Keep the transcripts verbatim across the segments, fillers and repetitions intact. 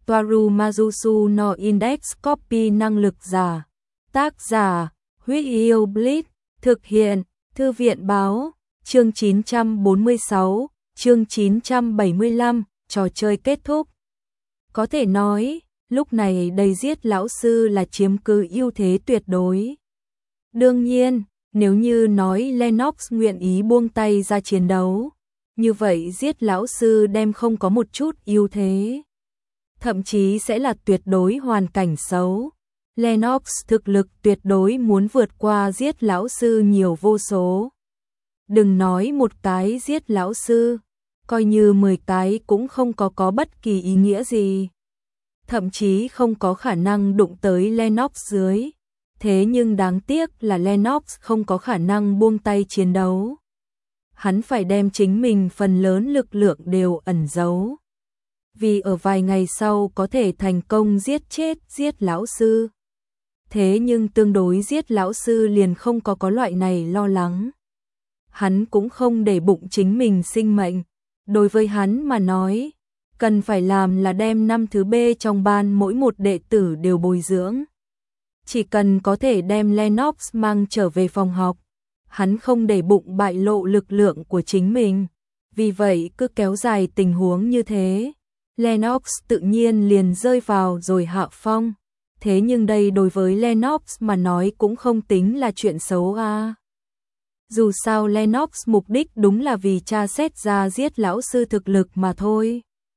Toaru Majusu no Index Copy năng lực giả. Tác giả, Huyết Yêu Blitz, thực hiện, Thư viện báo, chương chín trăm bốn mươi sáu, chương chín trăm bảy mươi lăm, trò chơi kết thúc. Có thể nói, lúc này đầy giết lão sư là chiếm cứ ưu thế tuyệt đối. Đương nhiên, nếu như nói Lennox nguyện ý buông tay ra chiến đấu, như vậy giết lão sư đem không có một chút ưu thế. Thậm chí sẽ là tuyệt đối hoàn cảnh xấu. Lennox thực lực tuyệt đối muốn vượt qua giết lão sư nhiều vô số. Đừng nói một cái giết lão sư, coi như mười cái cũng không có có bất kỳ ý nghĩa gì. Thậm chí không có khả năng đụng tới Lennox dưới. Thế nhưng đáng tiếc là Lennox không có khả năng buông tay chiến đấu. Hắn phải đem chính mình phần lớn lực lượng đều ẩn giấu. Vì ở vài ngày sau có thể thành công giết chết giết lão sư. Thế nhưng tương đối giết lão sư liền không có có loại này lo lắng. Hắn cũng không để bụng chính mình sinh mệnh. Đối với hắn mà nói, cần phải làm là đem năm thứ B trong ban mỗi một đệ tử đều bồi dưỡng. Chỉ cần có thể đem Lennox mang trở về phòng học, hắn không để bụng bại lộ lực lượng của chính mình. Vì vậy cứ kéo dài tình huống như thế, Lennox tự nhiên liền rơi vào rồi hạ phong. Thế nhưng đây đối với Lennox mà nói cũng không tính là chuyện xấu à. Dù sao Lennox mục đích đúng là vì tra xét ra giết lão sư thực lực mà thôi.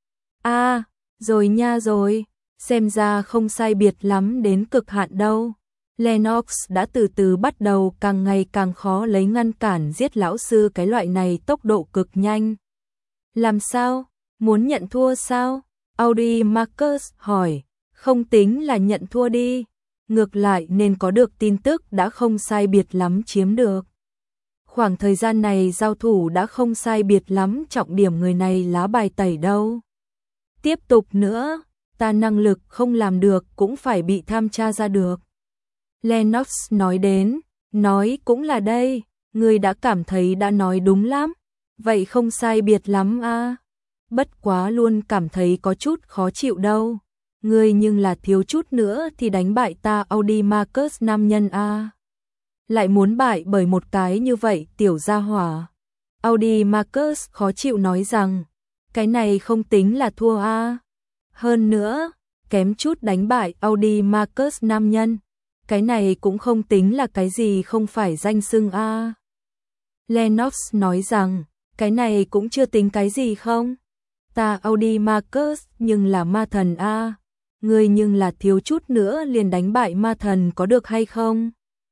À, rồi nha rồi, xem ra không sai biệt lắm đến cực hạn đâu. Lennox đã từ từ bắt đầu càng ngày càng khó lấy ngăn cản giết lão sư cái loại này tốc độ cực nhanh. Làm sao? Muốn nhận thua sao? Audi Marcus hỏi. Không tính là nhận thua đi. Ngược lại nên có được tin tức đã không sai biệt lắm chiếm được. Khoảng thời gian này giao thủ đã không sai biệt lắm, trọng điểm người này lá bài tẩy đâu. Tiếp tục nữa, ta năng lực không làm được cũng phải bị tham tra ra được. Lennox nói đến, nói cũng là đây, người đã cảm thấy đã nói đúng lắm. Vậy không sai biệt lắm à. Bất quá luôn cảm thấy có chút khó chịu đâu. Ngươi nhưng là thiếu chút nữa thì đánh bại ta Audi Marcus nam nhân a. Lại muốn bại bởi một cái như vậy tiểu gia hỏa. Audi Marcus khó chịu nói rằng, cái này không tính là thua a. Hơn nữa, kém chút đánh bại Audi Marcus nam nhân. Cái này cũng không tính là cái gì không phải danh xưng a. Lennox nói rằng, cái này cũng chưa tính cái gì không? Ta Audi Marcus nhưng là ma thần a. Ngươi nhưng là thiếu chút nữa liền đánh bại ma thần có được hay không?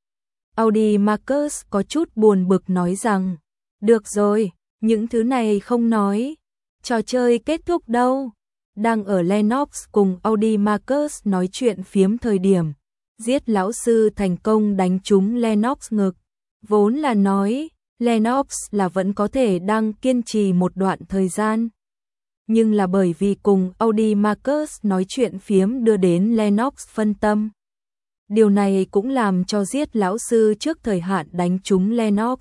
Audi Marcus có chút buồn bực nói rằng, được rồi, những thứ này không nói. Trò chơi kết thúc đâu? Đang ở Lennox cùng Audi Marcus nói chuyện phiếm thời điểm, giết lão sư thành công đánh trúng Lennox ngực. Vốn là nói, Lennox là vẫn có thể đang kiên trì một đoạn thời gian. Nhưng là bởi vì cùng Audi Marcus nói chuyện phiếm đưa đến Lennox phân tâm. Điều này cũng làm cho giết lão sư trước thời hạn đánh trúng Lennox.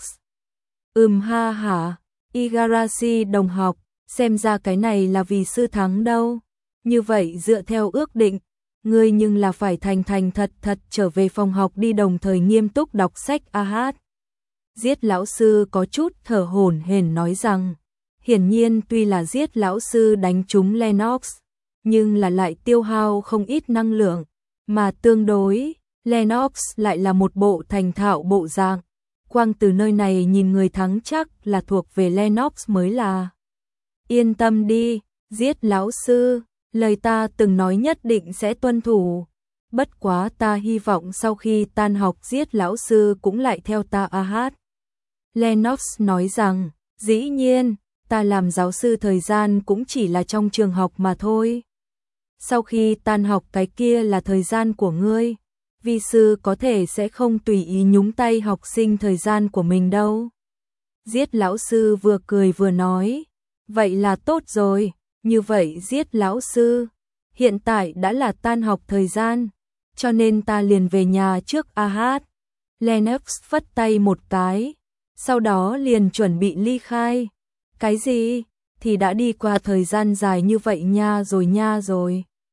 Ừm ha hả, Igarashi đồng học, xem ra cái này là vì sư thắng đâu. Như vậy dựa theo ước định, ngươi nhưng là phải thành thành thật thật trở về phòng học đi, đồng thời nghiêm túc đọc sách a hát. Giết lão sư có chút thở hổn hển nói rằng, hiển nhiên tuy là giết lão sư đánh trúng Lennox, nhưng là lại tiêu hao không ít năng lượng, mà tương đối, Lennox lại là một bộ thành thạo bộ dạng. Quang từ nơi này nhìn người thắng chắc là thuộc về Lennox mới là. Yên tâm đi, giết lão sư, lời ta từng nói nhất định sẽ tuân thủ. Bất quá ta hy vọng sau khi tan học giết lão sư cũng lại theo ta a hát. Lennox nói rằng, dĩ nhiên, ta làm giáo sư thời gian cũng chỉ là trong trường học mà thôi. Sau khi tan học cái kia là thời gian của ngươi. Vi sư có thể sẽ không tùy ý nhúng tay học sinh thời gian của mình đâu. Giết lão sư vừa cười vừa nói, vậy là tốt rồi, như vậy giết lão sư, hiện tại đã là tan học thời gian, cho nên ta liền về nhà trước a hát. Lennox phất tay một cái, sau đó liền chuẩn bị ly khai. Cái gì? Thì đã đi qua thời gian dài như vậy nha rồi nha rồi.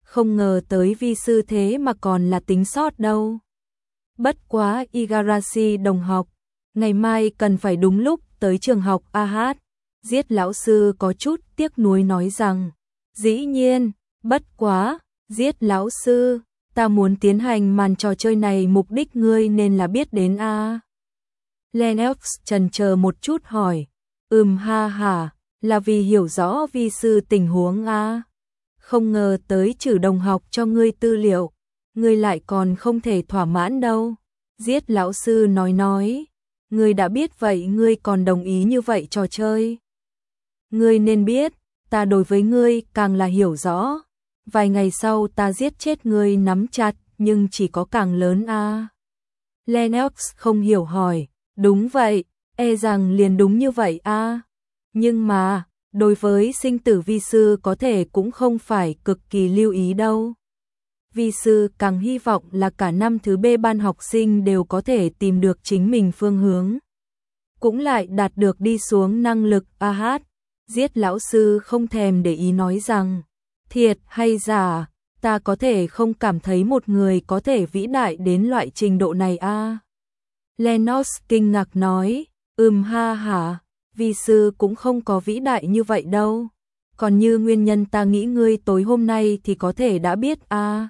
không ngờ tới vi sư thế mà còn là tính sót đâu. Bất quá Igarashi đồng học, ngày mai cần phải đúng lúc tới trường học a hát. Giết lão sư có chút tiếc nuối nói rằng, dĩ nhiên, bất quá, giết lão sư, ta muốn tiến hành màn trò chơi này mục đích ngươi nên là biết đến a. Lennox chần chờ một chút hỏi, ừm ha hả, là vì hiểu rõ vi sư tình huống a. Không ngờ tới trừ đồng học cho ngươi tư liệu, ngươi lại còn không thể thỏa mãn đâu. Giết lão sư nói nói, ngươi đã biết vậy ngươi còn đồng ý như vậy trò chơi. Ngươi nên biết, ta đối với ngươi càng là hiểu rõ. Vài ngày sau ta giết chết ngươi nắm chặt, nhưng chỉ có càng lớn a. Lennox không hiểu hỏi, đúng vậy, e rằng liền đúng như vậy a. Nhưng mà, đối với sinh tử vi sư có thể cũng không phải cực kỳ lưu ý đâu. Vi sư càng hy vọng là cả năm thứ B ban học sinh đều có thể tìm được chính mình phương hướng. Cũng lại đạt được đi xuống năng lực a hát. Giết lão sư không thèm để ý nói rằng, thiệt hay giả, ta có thể không cảm thấy một người có thể vĩ đại đến loại trình độ này a. Lennox kinh ngạc nói, ừm ha hả, vi sư cũng không có vĩ đại như vậy đâu. Còn như nguyên nhân ta nghĩ ngươi tối hôm nay thì có thể đã biết a.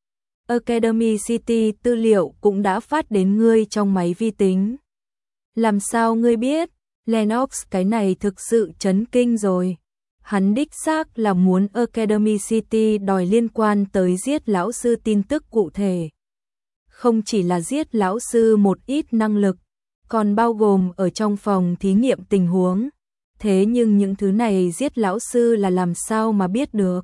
Academy City tư liệu cũng đã phát đến ngươi trong máy vi tính. Làm sao ngươi biết? Lennox cái này thực sự chấn kinh rồi. Hắn đích xác là muốn Academy City đòi liên quan tới giết lão sư tin tức cụ thể. Không chỉ là giết lão sư một ít năng lực, còn bao gồm ở trong phòng thí nghiệm tình huống. Thế nhưng những thứ này giết lão sư là làm sao mà biết được?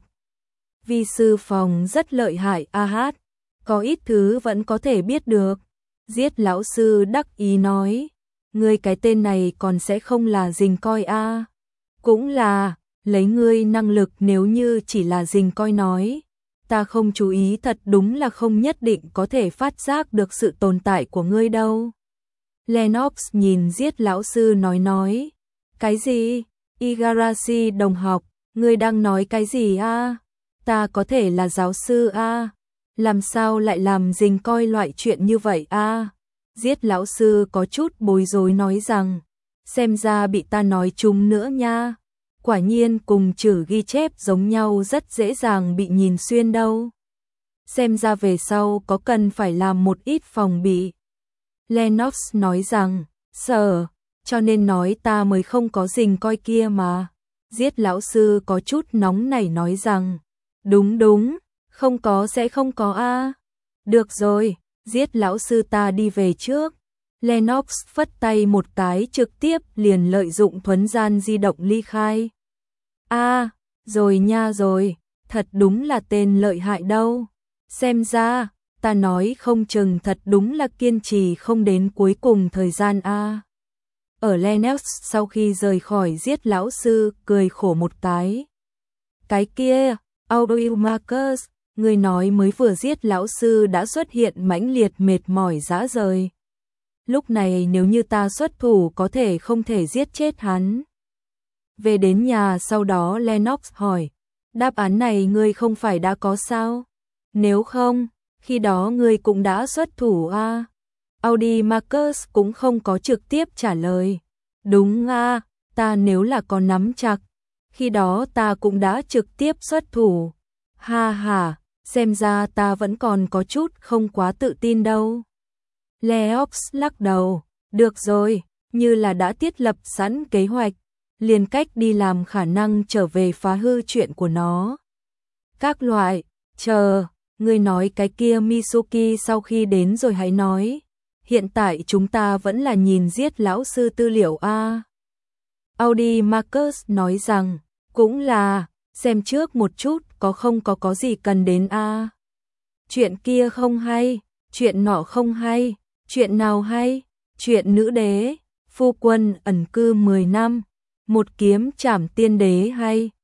Vi sư phòng rất lợi hại a hát, có ít thứ vẫn có thể biết được. Giết lão sư đắc ý nói, ngươi cái tên này còn sẽ không là rình coi a. Cũng là, lấy ngươi năng lực nếu như chỉ là rình coi nói, ta không chú ý thật đúng là không nhất định có thể phát giác được sự tồn tại của ngươi đâu. Lennox nhìn giết lão sư nói nói, cái gì? Igarashi đồng học, ngươi đang nói cái gì a? Ta có thể là giáo sư a, làm sao lại làm rình coi loại chuyện như vậy a? Giết lão sư có chút bối rối nói rằng, xem ra bị ta nói trúng nữa nha. Quả nhiên cùng chữ ghi chép giống nhau rất dễ dàng bị nhìn xuyên đâu. Xem ra về sau có cần phải làm một ít phòng bị. Lennox nói rằng, sợ, cho nên nói ta mới không có rình coi kia mà. Giết lão sư có chút nóng nảy nói rằng, đúng đúng, không có sẽ không có a. Được rồi, giết lão sư ta đi về trước. Lennox phất tay một cái trực tiếp liền lợi dụng thuấn gian di động ly khai. A, à, rồi nha rồi, thật đúng là tên lợi hại đâu. Xem ra, ta nói không chừng thật đúng là kiên trì không đến cuối cùng thời gian a. À. Ở Lennox sau khi rời khỏi giết lão sư cười khổ một cái. Cái kia, Audiomarcus, người nói mới vừa giết lão sư đã xuất hiện mãnh liệt mệt mỏi rã rời. Lúc này nếu như ta xuất thủ có thể không thể giết chết hắn. Về đến nhà sau đó Lennox hỏi, đáp án này ngươi không phải đã có sao? Nếu không, khi đó ngươi cũng đã xuất thủ a. À? Audiomarcus cũng không có trực tiếp trả lời. Đúng a, à, ta nếu là có nắm chặt, khi đó ta cũng đã trực tiếp xuất thủ. Ha ha, xem ra ta vẫn còn có chút không quá tự tin đâu. Lennox lắc đầu, được rồi, như là đã thiết lập sẵn kế hoạch, liền cách đi làm khả năng trở về phá hư chuyện của nó. Các loại, chờ, ngươi nói cái kia Mitsuki sau khi đến rồi hãy nói. Hiện tại chúng ta vẫn là nhìn giết lão sư tư liệu a. Audiomarcus nói rằng, cũng là, xem trước một chút có không có có gì cần đến a. Chuyện kia không hay, chuyện nọ không hay, chuyện nào hay, chuyện nữ đế, phu quân ẩn cư mười năm, một kiếm trảm tiên đế hay.